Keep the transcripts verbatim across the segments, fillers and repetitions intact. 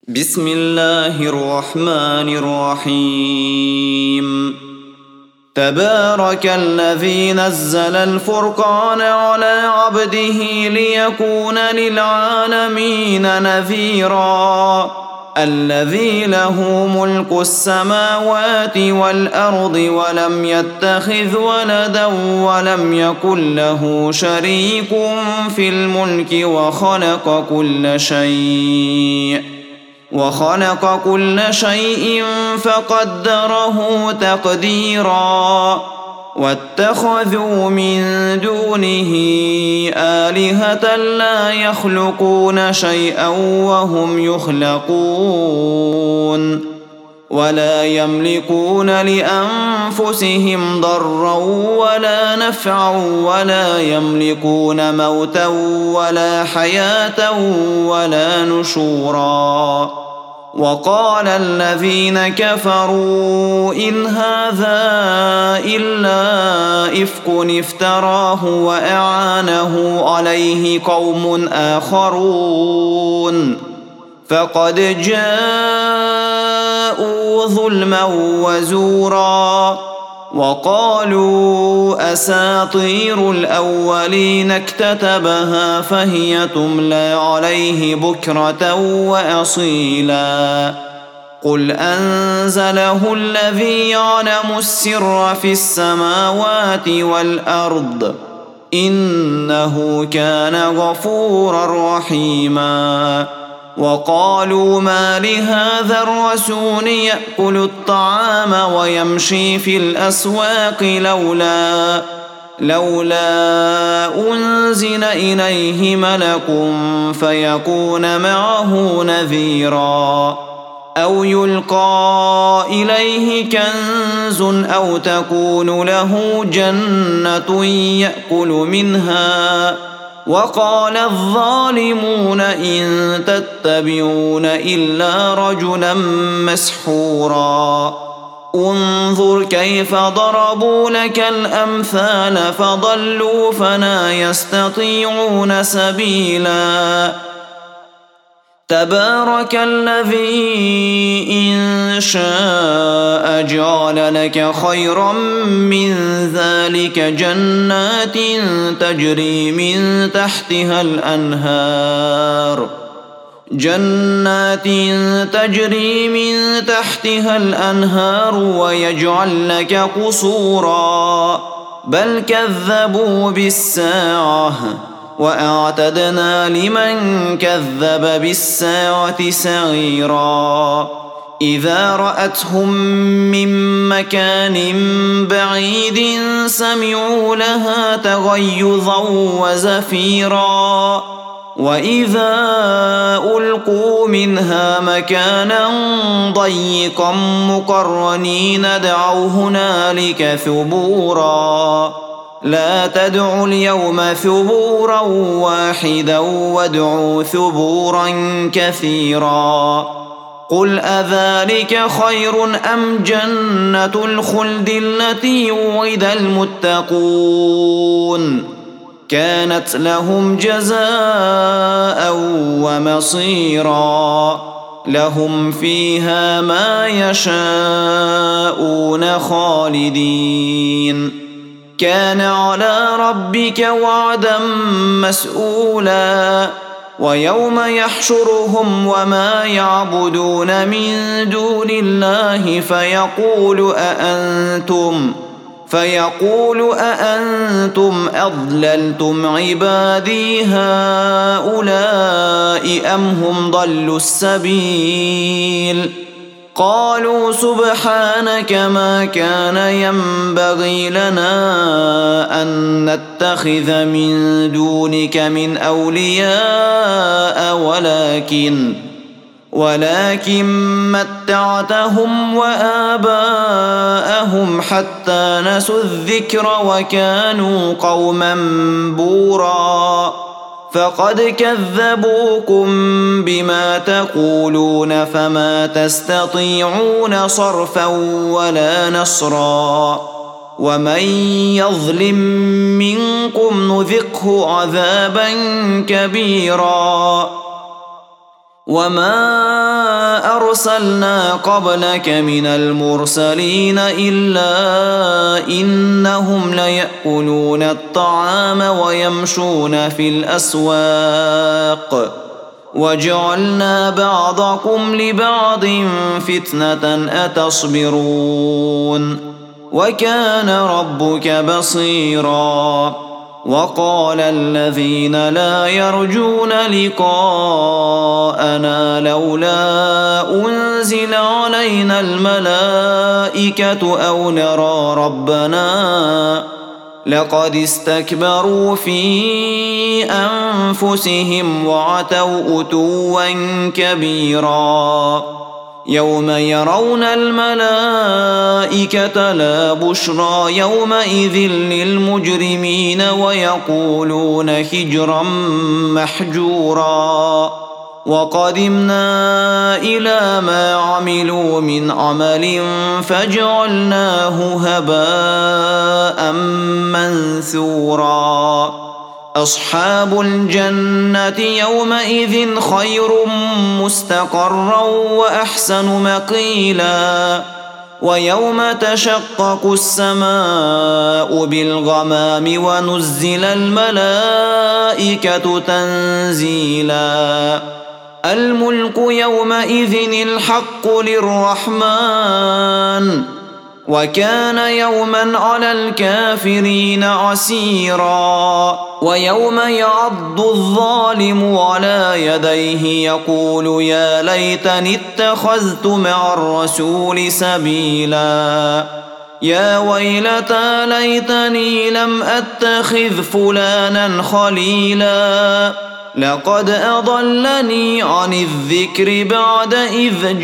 بسم الله الرحمن الرحيم تبارك الذي نزل الفرقان على عبده ليكون للعالمين نذيرا الذي له ملك السماوات والأرض ولم يتخذ ولدا ولم يكن له شريك في الملك وخلق كل شيء وخلق كل شيء فقدره تقديرا واتخذوا من دونه آلهة لا يخلقون شيئا وهم يخلقون ولا يملكون لأنفسهم ضرا ولا نفعا ولا يملكون موتا ولا حياة ولا نشورا وقال الذين كفروا إن هذا إلا إفك افتراه وأعانه عليه قوم آخرون فقد جاءوا ظلما وزورا وقالوا أساطير الأولين اكتتبها فهي تملى عليه بكرة وأصيلا قل أنزله الذي يعلم السر في السماوات والأرض إنه كان غفورا رحيما وقالوا ما لهذا الرسول يأكل الطعام ويمشي في الأسواق لولا لولا أنزل إليه ملك فيكون معه نذيرا أو يلقى إليه كنز أو تكون له جنة يأكل منها وقال الظالمون إن تتبعون إلا رجلا مسحورا انظر كيف ضربوا لك الأمثال فضلوا فلا يستطيعون سبيلا تبارك الذي إن شاء جعل لك خيرا من ذلك جنات تجري من تحتها الأنهار جنات تجري من تحتها الأنهار ويجعل لك قصورا بل كذبوا بالساعة وأعتدنا لمن كذب بالساعة سعيرا إذا رأتهم من مكان بعيد سمعوا لها تغيظا وزفيرا وإذا ألقوا منها مكانا ضيقا مقرنين دعوا هنالك ثبورا لا تدعوا اليوم ثبورا واحدا وادعوا ثبورا كثيرا قل أذلك خير أم جنة الخلد التي وعد المتقون كانت لهم جزاء ومصيرا لهم فيها ما يشاءون خالدين كان على ربك وعدا مسؤولا ويوم يحشرهم وما يعبدون من دون الله فيقول أأنتم فيقول أأنتم أضللتم عبادي هؤلاء أم هم ضلوا السبيل قالوا سبحانك ما كان ينبغي لنا أن نتخذ من دونك من أولياء ولكن ولكن متعتهم وآباءهم حتى نسوا الذكر وكانوا قوما بورا فقد كذبوكم بما تقولون فما تستطيعون صرفا ولا نصرا ومن يظلم منكم نذقه عذابا كبيرا وما أرسلنا قبلك من المرسلين إلا إنهم ليأكلون الطعام ويمشون في الأسواق وجعلنا بعضكم لبعض فتنة أتصبرون وكان ربك بصيرا. وقال الذين لا يرجون لقاءنا لولا أنزل علينا الملائكة أو نرى ربنا لقد استكبروا في أنفسهم وعتوا عتوا كبيرا. يوم يرون الملائكة لا بشرى يومئذ للمجرمين ويقولون هجرا محجورا. وقدمنا إلى ما عملوا من عمل فجعلناه هباء منثورا. أصحاب الجنة يومئذ خير مستقرا وأحسن مقيلا. ويوم تشقق السماء بالغمام ونزل الملائكة تنزيلا. الملك يومئذ الحق للرحمن وكان يوما على الكافرين عسيرا. ويوم يعض الظالم على يديه يقول يا ليتني اتخذت مع الرسول سبيلا. يا ويلتى ليتني لم أتخذ فلانا خليلا لقد أضلني عن الذكر بعد إذ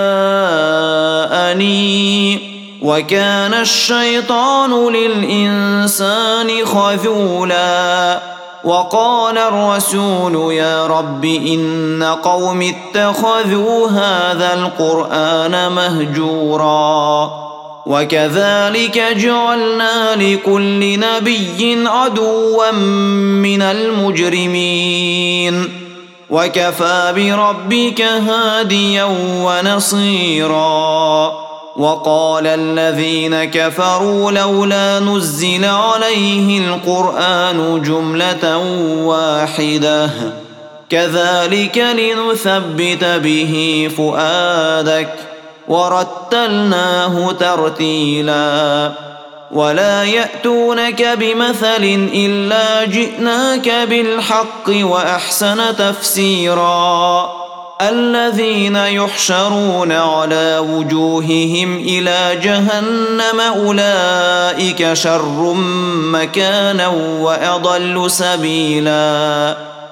جاءني وكان الشيطان للإنسان خذولا. وقال الرسول يا رب إن قوم اتخذوا هذا القرآن مهجورا. وكذلك جعلنا لكل نبي عدوا من المجرمين وكفى بربك هاديا ونصيرا. وقال الذين كفروا لولا نزل عليه القرآن جملة واحدة كذلك لنثبت به فؤادك ورتلناه ترتيلا. ولا يأتونك بمثل إلا جئناك بالحق وأحسن تفسيرا. الذين يحشرون على وجوههم إلى جهنم أولئك شر مكانا وأضل سبيلا.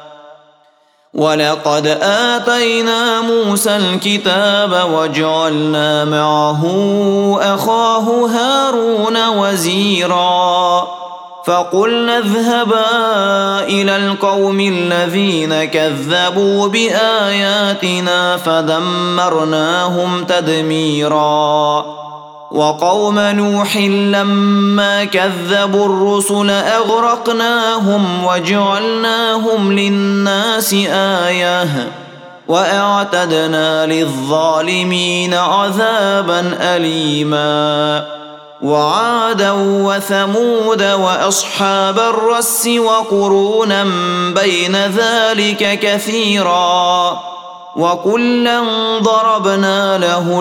ولقد آتينا موسى الكتاب وجعلنا معه أخاه هارون وزيرا. فقلنا اذهبا إلى القوم الذين كذبوا بآياتنا فدمرناهم تدميرا. وقوم نوح لما كذبوا الرسل أغرقناهم وجعلناهم للناس آية وأعتدنا للظالمين عذابا أليما. وعادا وثمود وأصحاب الرس وقرونا بين ذلك كثيرا وكلا ضربنا له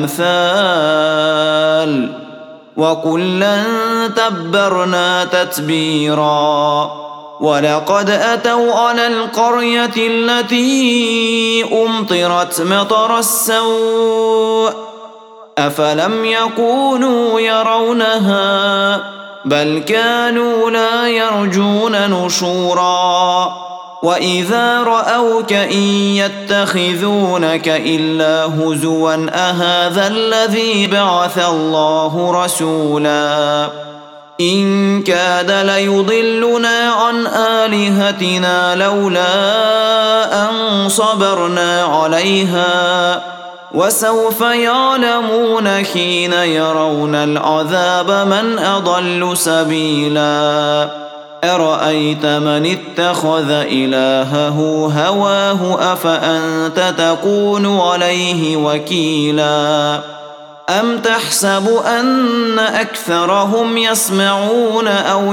الأمثال وكلا تبرنا تتبيرا. ولقد أتوا على القرية التي أمطرت مطر السوء أفلم يكونوا يرونها بل كانوا لا يرجون نشورا. وإذا رأوك إن يتخذونك إلا هزوا أهذا الذي بعث الله رسولا. إن كاد ليضلنا عن آلهتنا لولا أن صبرنا عليها وسوف يعلمون حين يرون العذاب من أضل سبيلا. أرأيت من اتخذ إلهه هواه أفأنت تكون عليه وكيلا أم تحسب أن أكثرهم يسمعون أو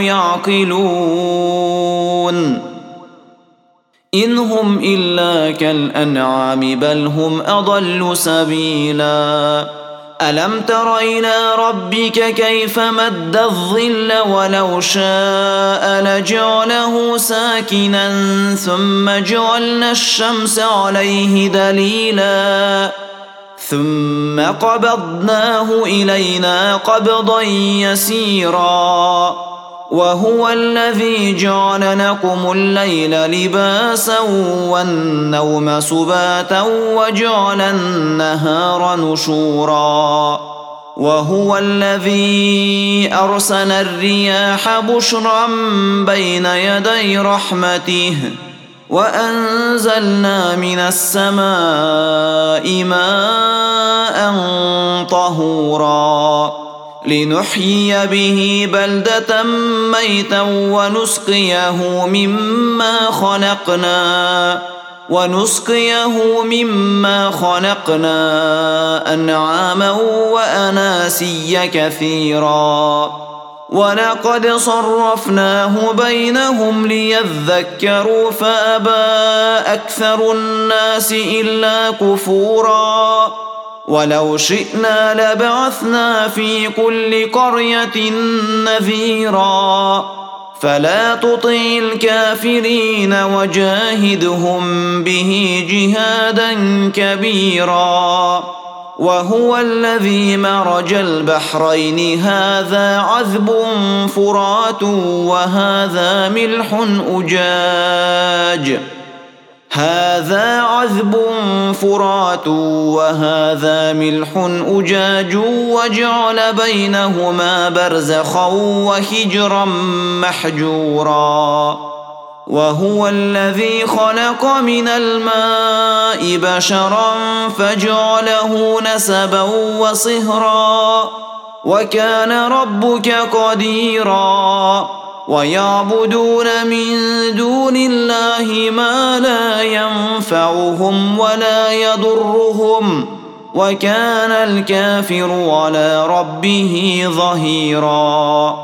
يعقلون إن هم إلا كالأنعام بل هم أضل سبيلا ألم تر إلى ربك كيف مد الظل ولو شاء لجعله ساكنا ثم جعلنا الشمس عليه دليلا ثم قبضناه إلينا قبضا يسيرا وهو الذي جعل لكم الليل لباسا والنوم سباتا وجعل النهار نشورا وهو الذي أرسل الرياح بشرا بين يدي رحمته وأنزلنا من السماء ماء طهورا لنحيي به بلدة ميتا ونسقيه مما خلقنا ونسقيه مما خلقنا أنعاما وأناسيا كثيرا ولقد صرفناه بينهم ليذكروا فأبى أكثر الناس إلا كفورا ولو شئنا لبعثنا في كل قرية نذيرا فلا تطع الكافرين وجاهدهم به جهادا كبيرا وهو الذي مرج البحرين هذا عذب فرات وهذا ملح أجاج هذا عذب فرات وهذا ملح أجاج وجعل بينهما برزخا وحجرا محجورا وهو الذي خلق من الماء بشرا فجعله نسبا وصهرا وكان ربك قديرا ويعبدون من دون الله ما لا ينفعهم ولا يضرهم وكان الكافر على ربه ظهيرا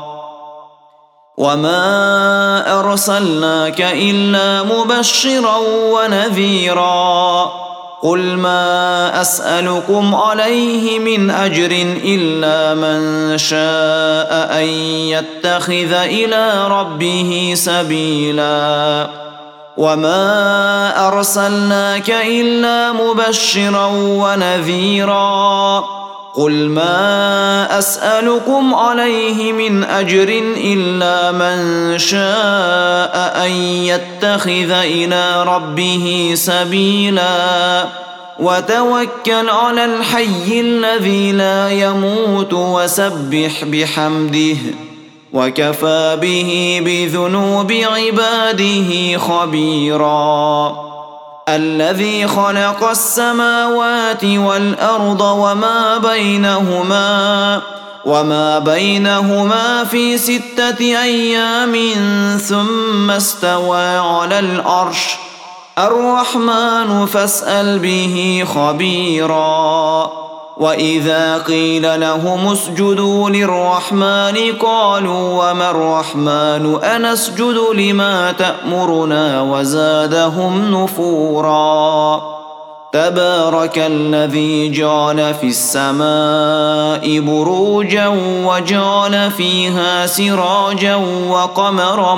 وما أرسلناك إلا مبشرا ونذيرا قل ما أسألكم عليه من أجر إلا من شاء أن يتخذ إلى ربه سبيلا وما أرسلناك إلا مبشرا ونذيرا قل ما أسألكم عليه من أجر إلا من شاء أن يتخذ إلى ربه سبيلا وتوكل على الحي الذي لا يموت وسبح بحمده وكفى به بذنوب عباده خبيرا الذي خلق السماوات والأرض وما بينهما وما بينهما في ستة أيام ثم استوى على العرش الرحمن فاسأل به خبيرا وإذا قيل لهم اسجدوا للرحمن قالوا وما الرحمن أنسجد لما تأمرنا وزادهم نفورا تبارك الذي جعل في السماء بروجا وجعل فيها سراجا وقمرا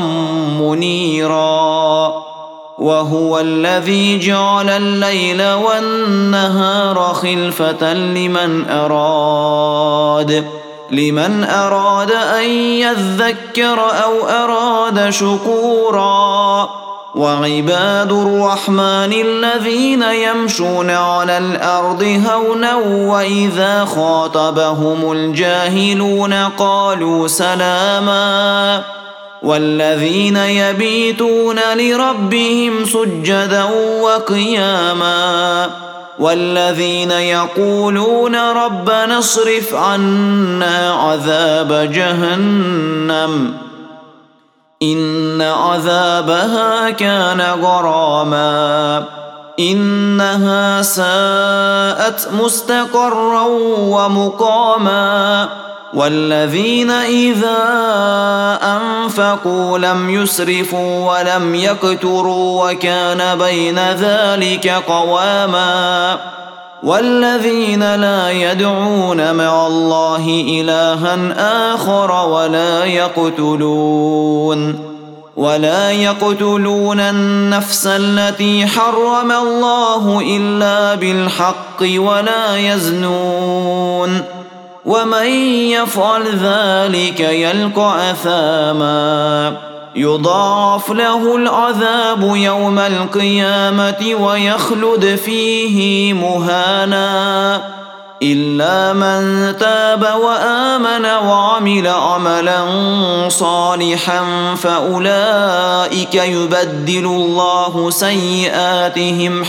منيرا وهو الذي جعل الليل والنهار خلفة لمن أراد لمن أراد أن يذكر أو أراد شكورا وعباد الرحمن الذين يمشون على الأرض هونا وإذا خاطبهم الجاهلون قالوا سلاما والذين يبيتون لربهم سجدا وقياما والذين يقولون ربنا اصرف عنا عذاب جهنم إن عذابها كان غراما إنها ساءت مستقرا ومقاما والذين إذا أنفقوا لم يسرفوا ولم يقتروا وكان بين ذلك قواما والذين لا يدعون مع الله إلها آخر ولا يقتلون ولا يقتلون النفس التي حرم الله إلا بالحق ولا يزنون ومن يفعل ذلك يلقى أثاما يضاعف له العذاب يوم القيامة ويخلد فيه مهانا إلا من تاب وآمن وعمل عملا صالحا فأولئك يبدل الله سيئاتهم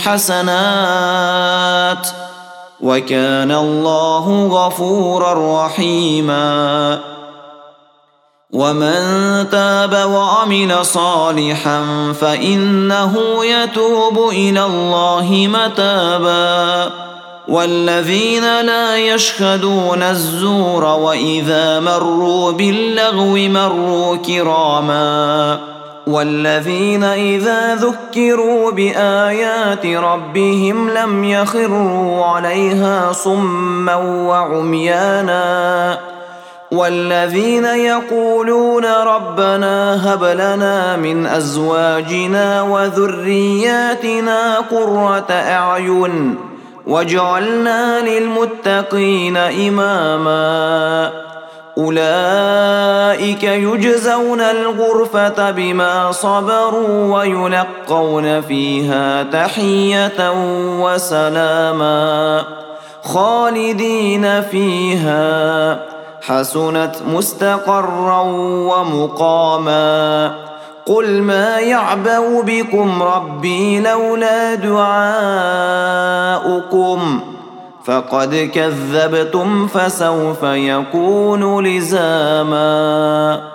حسنات وكان الله غفورا رحيما ومن تاب وعمل صالحا فإنه يتوب إلى الله متابا والذين لا يشهدون الزور وإذا مروا باللغو مروا كراما والذين إذا ذكروا بآيات ربهم لم يخروا عليها صما وعميانا والذين يقولون ربنا هب لنا من أزواجنا وذرياتنا قرة أعين واجعلنا للمتقين إماما أولئك يجزون الغرفة بما صبروا ويلقون فيها تحية وسلاما خالدين فيها حسنت مستقرا ومقاما قل ما يعبأ بكم ربي لولا دعاؤكم فقد كذبتم فسوف يكون لزاما.